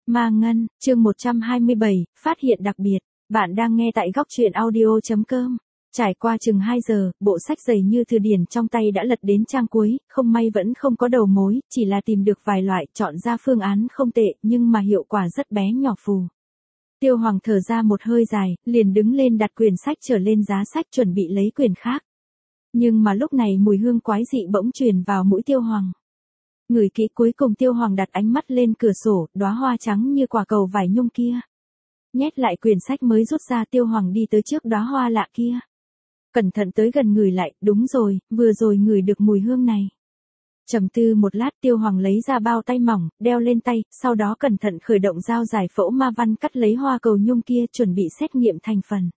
Ma Ngân, chương 127, phát hiện đặc biệt. Bạn đang nghe tại góc truyện audio.com. Trải qua chừng 2 giờ, bộ sách dày như thư điển trong tay đã lật đến trang cuối, không may vẫn không có đầu mối, chỉ là tìm được vài loại, chọn ra phương án không tệ, nhưng mà hiệu quả rất bé nhỏ phù. Tiêu Hoàng thở ra một hơi dài, liền đứng lên đặt quyển sách trở lên giá sách chuẩn bị lấy quyển khác. Nhưng mà lúc này mùi hương quái dị bỗng truyền vào mũi Tiêu Hoàng. Ngửi kỹ, cuối cùng Tiêu Hoàng đặt ánh mắt lên cửa sổ, đóa hoa trắng như quả cầu vải nhung kia. Nhét lại quyển sách mới rút ra, Tiêu Hoàng đi tới trước đóa hoa lạ kia. Cẩn thận tới gần ngửi lại, đúng rồi, vừa rồi ngửi được mùi hương này. Trầm tư một lát, Tiêu Hoàng lấy ra bao tay mỏng, đeo lên tay, sau đó cẩn thận khởi động dao giải phẫu ma văn cắt lấy hoa cầu nhung kia, chuẩn bị xét nghiệm thành phần.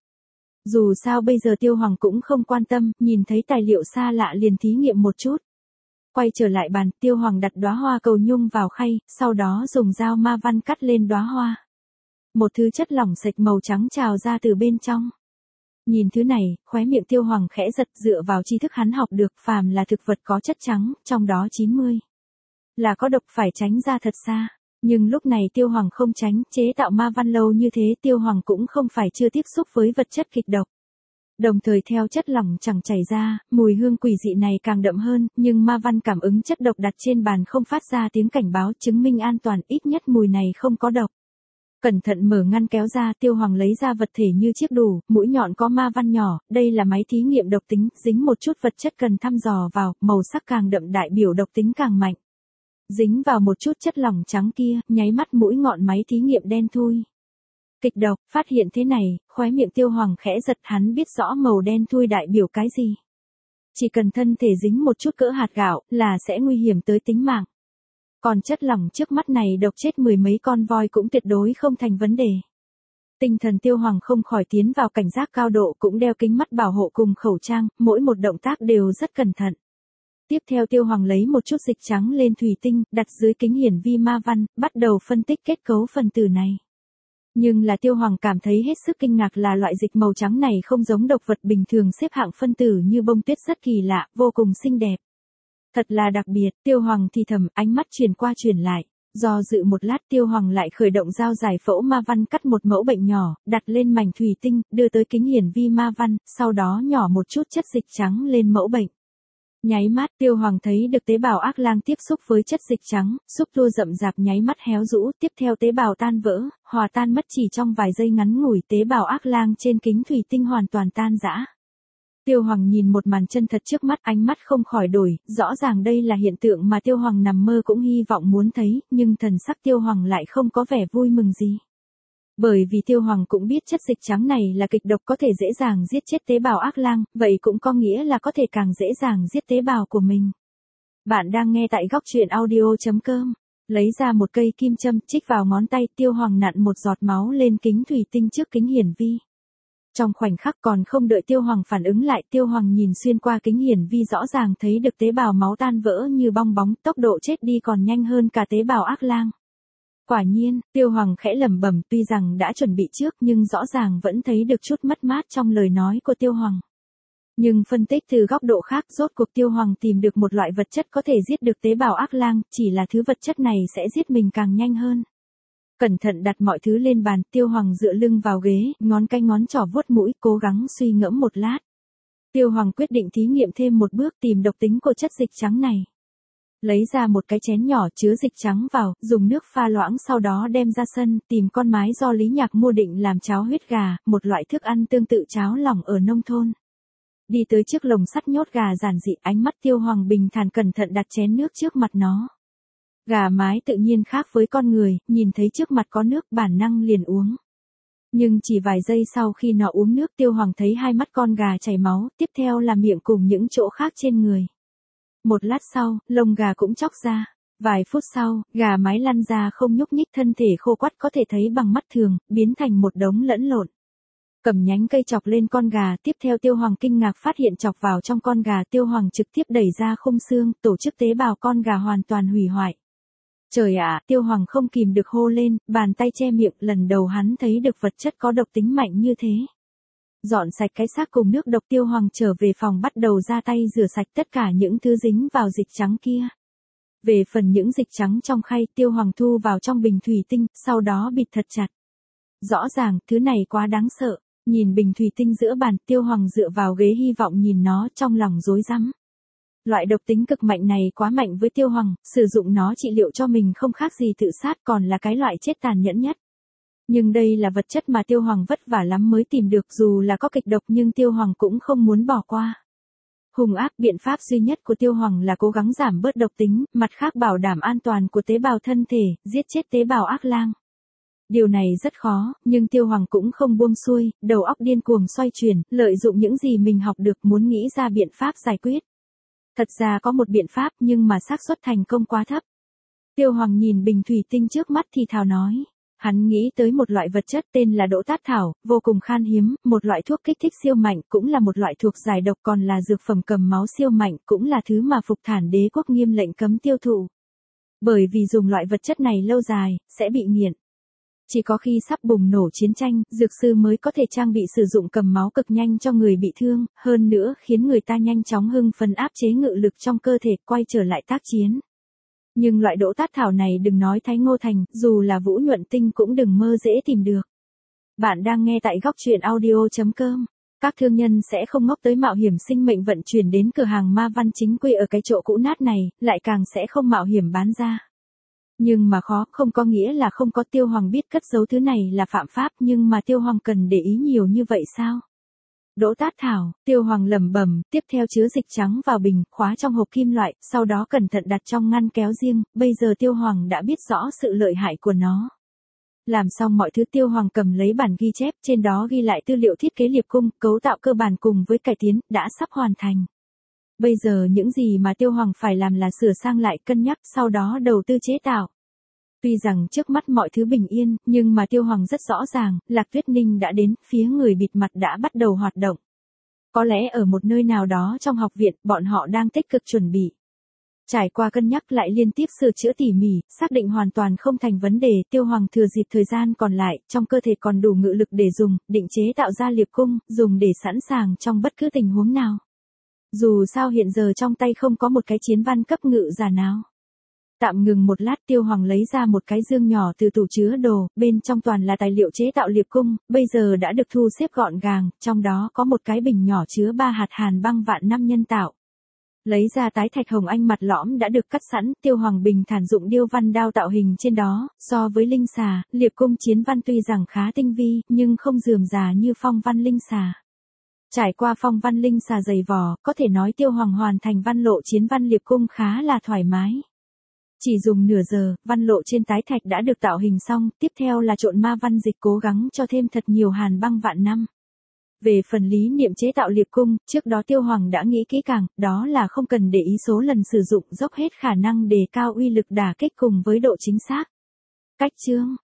Dù sao bây giờ Tiêu Hoàng cũng không quan tâm, nhìn thấy tài liệu xa lạ liền thí nghiệm một chút. Quay trở lại bàn, Tiêu Hoàng đặt đóa hoa cầu nhung vào khay, sau đó dùng dao ma văn cắt lên đóa hoa. Một thứ chất lỏng sạch màu trắng trào ra từ bên trong. Nhìn thứ này, khóe miệng Tiêu Hoàng khẽ giật, dựa vào tri thức hắn học được, phàm là thực vật có chất trắng, trong đó 90 là có độc, phải tránh ra thật xa. Nhưng lúc này Tiêu Hoàng không tránh, chế tạo ma văn lâu như thế, Tiêu Hoàng cũng không phải chưa tiếp xúc với vật chất kịch độc. Đồng thời theo chất lỏng chẳng chảy ra, mùi hương quỷ dị này càng đậm hơn, nhưng ma văn cảm ứng chất độc đặt trên bàn không phát ra tiếng cảnh báo, chứng minh an toàn, ít nhất mùi này không có độc. Cẩn thận mở ngăn kéo ra, Tiêu Hoàng lấy ra vật thể như chiếc đù, mũi nhọn có ma văn nhỏ, đây là máy thí nghiệm độc tính, dính một chút vật chất cần thăm dò vào, màu sắc càng đậm đại biểu độc tính càng mạnh. Dính vào một chút chất lỏng trắng kia, nháy mắt mũi ngọn máy thí nghiệm đen thui. Kịch độc, phát hiện thế này, khóe miệng Tiêu Hoàng khẽ giật, hắn biết rõ màu đen thui đại biểu cái gì. Chỉ cần thân thể dính một chút cỡ hạt gạo, là sẽ nguy hiểm tới tính mạng. Còn chất lỏng trước mắt này độc chết mười mấy con voi cũng tuyệt đối không thành vấn đề. Tinh thần Tiêu Hoàng không khỏi tiến vào cảnh giác cao độ, cũng đeo kính mắt bảo hộ cùng khẩu trang, mỗi một động tác đều rất cẩn thận. Tiếp theo Tiêu Hoàng lấy một chút dịch trắng lên thủy tinh, đặt dưới kính hiển vi ma văn, bắt đầu phân tích kết cấu phân tử này. Nhưng là Tiêu Hoàng cảm thấy hết sức kinh ngạc là loại dịch màu trắng này không giống độc vật bình thường xếp hạng phân tử như bông tuyết, rất kỳ lạ, vô cùng xinh đẹp. Thật là đặc biệt, Tiêu Hoàng thì thầm, ánh mắt chuyển qua chuyển lại. Do dự một lát, Tiêu Hoàng lại khởi động dao giải phẫu ma văn cắt một mẫu bệnh nhỏ, đặt lên mảnh thủy tinh, đưa tới kính hiển vi ma văn, sau đó nhỏ một chút chất dịch trắng lên mẫu bệnh. Nháy mắt, Tiêu Hoàng thấy được tế bào ác lang tiếp xúc với chất dịch trắng, xúc tua rậm rạp nháy mắt héo rũ, tiếp theo tế bào tan vỡ, hòa tan mất chỉ trong vài giây ngắn ngủi, tế bào ác lang trên kính thủy tinh hoàn toàn tan rã. Tiêu Hoàng nhìn một màn chân thật trước mắt, ánh mắt không khỏi đổi, rõ ràng đây là hiện tượng mà Tiêu Hoàng nằm mơ cũng hy vọng muốn thấy, nhưng thần sắc Tiêu Hoàng lại không có vẻ vui mừng gì. Bởi vì Tiêu Hoàng cũng biết chất dịch trắng này là kịch độc, có thể dễ dàng giết chết tế bào ác lang, vậy cũng có nghĩa là có thể càng dễ dàng giết tế bào của mình. Bạn đang nghe tại góc truyện audio.com. Lấy ra một cây kim châm, chích vào ngón tay, Tiêu Hoàng nặn một giọt máu lên kính thủy tinh trước kính hiển vi. Trong khoảnh khắc còn không đợi Tiêu Hoàng phản ứng lại, Tiêu Hoàng nhìn xuyên qua kính hiển vi rõ ràng thấy được tế bào máu tan vỡ như bong bóng, tốc độ chết đi còn nhanh hơn cả tế bào ác lang. Quả nhiên, Tiêu Hoàng khẽ lẩm bẩm, tuy rằng đã chuẩn bị trước nhưng rõ ràng vẫn thấy được chút mất mát trong lời nói của Tiêu Hoàng. Nhưng phân tích từ góc độ khác, rốt cuộc Tiêu Hoàng tìm được một loại vật chất có thể giết được tế bào ác lang, chỉ là thứ vật chất này sẽ giết mình càng nhanh hơn. Cẩn thận đặt mọi thứ lên bàn, Tiêu Hoàng dựa lưng vào ghế, ngón cái ngón trỏ vuốt mũi, cố gắng suy ngẫm một lát. Tiêu Hoàng quyết định thí nghiệm thêm một bước, tìm độc tính của chất dịch trắng này. Lấy ra một cái chén nhỏ chứa dịch trắng vào, dùng nước pha loãng, sau đó đem ra sân, tìm con mái do Lý Nhạc mua định làm cháo huyết gà, một loại thức ăn tương tự cháo lỏng ở nông thôn. Đi tới trước lồng sắt nhốt gà giản dị, ánh mắt Tiêu Hoàng bình thản cẩn thận đặt chén nước trước mặt nó. Gà mái tự nhiên khác với con người, nhìn thấy trước mặt có nước bản năng liền uống. Nhưng chỉ vài giây sau khi nó uống nước, Tiêu Hoàng thấy hai mắt con gà chảy máu, tiếp theo là miệng cùng những chỗ khác trên người. Một lát sau, lông gà cũng chóc ra. Vài phút sau, gà mái lăn ra không nhúc nhích, thân thể khô quắt có thể thấy bằng mắt thường, biến thành một đống lẫn lộn. Cầm nhánh cây chọc lên con gà, tiếp theo Tiêu Hoàng kinh ngạc phát hiện chọc vào trong con gà, Tiêu Hoàng trực tiếp đẩy ra khung xương, tổ chức tế bào con gà hoàn toàn hủy hoại. Trời ạ, Tiêu Hoàng không kìm được hô lên, bàn tay che miệng, lần đầu hắn thấy được vật chất có độc tính mạnh như thế. Dọn sạch cái xác cùng nước độc, Tiêu Hoàng trở về phòng bắt đầu ra tay rửa sạch tất cả những thứ dính vào dịch trắng kia. Về phần những dịch trắng trong khay, Tiêu Hoàng thu vào trong bình thủy tinh, sau đó bịt thật chặt. Rõ ràng, thứ này quá đáng sợ. Nhìn bình thủy tinh giữa bàn, Tiêu Hoàng dựa vào ghế hy vọng nhìn nó, trong lòng rối rắm. Loại độc tính cực mạnh này quá mạnh với Tiêu Hoàng, sử dụng nó trị liệu cho mình không khác gì tự sát, còn là cái loại chết tàn nhẫn nhất. Nhưng đây là vật chất mà Tiêu Hoàng vất vả lắm mới tìm được, dù là có kịch độc nhưng Tiêu Hoàng cũng không muốn bỏ qua. Hung ác, biện pháp duy nhất của Tiêu Hoàng là cố gắng giảm bớt độc tính, mặt khác bảo đảm an toàn của tế bào thân thể, giết chết tế bào ác lang. Điều này rất khó, nhưng Tiêu Hoàng cũng không buông xuôi, đầu óc điên cuồng xoay chuyển, lợi dụng những gì mình học được muốn nghĩ ra biện pháp giải quyết. Thật ra có một biện pháp nhưng mà xác suất thành công quá thấp. Tiêu Hoàng nhìn bình thủy tinh trước mắt thì thào nói. Hắn nghĩ tới một loại vật chất tên là đỗ tát thảo, vô cùng khan hiếm, một loại thuốc kích thích siêu mạnh, cũng là một loại thuộc giải độc, còn là dược phẩm cầm máu siêu mạnh, cũng là thứ mà Phục Thản Đế quốc nghiêm lệnh cấm tiêu thụ. Bởi vì dùng loại vật chất này lâu dài, sẽ bị nghiện. Chỉ có khi sắp bùng nổ chiến tranh, dược sư mới có thể trang bị sử dụng cầm máu cực nhanh cho người bị thương, hơn nữa khiến người ta nhanh chóng hưng phấn áp chế ngự lực trong cơ thể, quay trở lại tác chiến. Nhưng loại đỗ tát thảo này đừng nói Thái Ngô Thành, dù là Vũ Nhuận Tinh cũng đừng mơ dễ tìm được. Bạn đang nghe tại góc truyện audio.com. Các thương nhân sẽ không ngốc tới mạo hiểm sinh mệnh vận chuyển đến cửa hàng ma văn chính quy ở cái chỗ cũ nát này, lại càng sẽ không mạo hiểm bán ra. Nhưng mà khó không có nghĩa là không có. Tiêu Hoàng biết cất giấu thứ này là phạm pháp, nhưng mà Tiêu Hoàng cần để ý nhiều như vậy sao? Đỗ tát thảo, Tiêu Hoàng lẩm bẩm, tiếp theo chứa dịch trắng vào bình, khóa trong hộp kim loại, sau đó cẩn thận đặt trong ngăn kéo riêng, bây giờ Tiêu Hoàng đã biết rõ sự lợi hại của nó. Làm xong mọi thứ, Tiêu Hoàng cầm lấy bản ghi chép, trên đó ghi lại tư liệu thiết kế liệp cung, cấu tạo cơ bản cùng với cải tiến, đã sắp hoàn thành. Bây giờ những gì mà Tiêu Hoàng phải làm là sửa sang lại, cân nhắc, sau đó đầu tư chế tạo. Tuy rằng trước mắt mọi thứ bình yên, nhưng mà Tiêu Hoàng rất rõ ràng, Lạc Tuyết Ninh đã đến, phía người bịt mặt đã bắt đầu hoạt động. Có lẽ ở một nơi nào đó trong học viện, bọn họ đang tích cực chuẩn bị. Trải qua cân nhắc lại liên tiếp sửa chữa tỉ mỉ, xác định hoàn toàn không thành vấn đề, Tiêu Hoàng thừa dịp thời gian còn lại, trong cơ thể còn đủ ngự lực để dùng, định chế tạo ra liệp cung, dùng để sẵn sàng trong bất cứ tình huống nào. Dù sao hiện giờ trong tay không có một cái chiến văn cấp ngự giả nào. Tạm ngừng một lát, Tiêu Hoàng lấy ra một cái dương nhỏ từ tủ chứa đồ, bên trong toàn là tài liệu chế tạo liệp cung, bây giờ đã được thu xếp gọn gàng, trong đó có một cái bình nhỏ chứa 3 hạt hàn băng vạn năm nhân tạo. Lấy ra tái thạch hồng anh mặt lõm đã được cắt sẵn, Tiêu Hoàng bình thản dụng điêu văn đao tạo hình trên đó, so với linh xà, liệp cung chiến văn tuy rằng khá tinh vi, nhưng không rườm rà như phong văn linh xà. Trải qua phong văn linh xà dày vò, có thể nói Tiêu Hoàng hoàn thành văn lộ chiến văn liệp cung khá là thoải mái. Chỉ dùng nửa giờ, văn lộ trên tái thạch đã được tạo hình xong, tiếp theo là trộn ma văn dịch, cố gắng cho thêm thật nhiều hàn băng vạn năm. Về phần lý niệm chế tạo liệp cung, trước đó Tiêu Hoàng đã nghĩ kỹ càng, đó là không cần để ý số lần sử dụng, dốc hết khả năng đề cao uy lực đả kích cùng với độ chính xác. Cách chương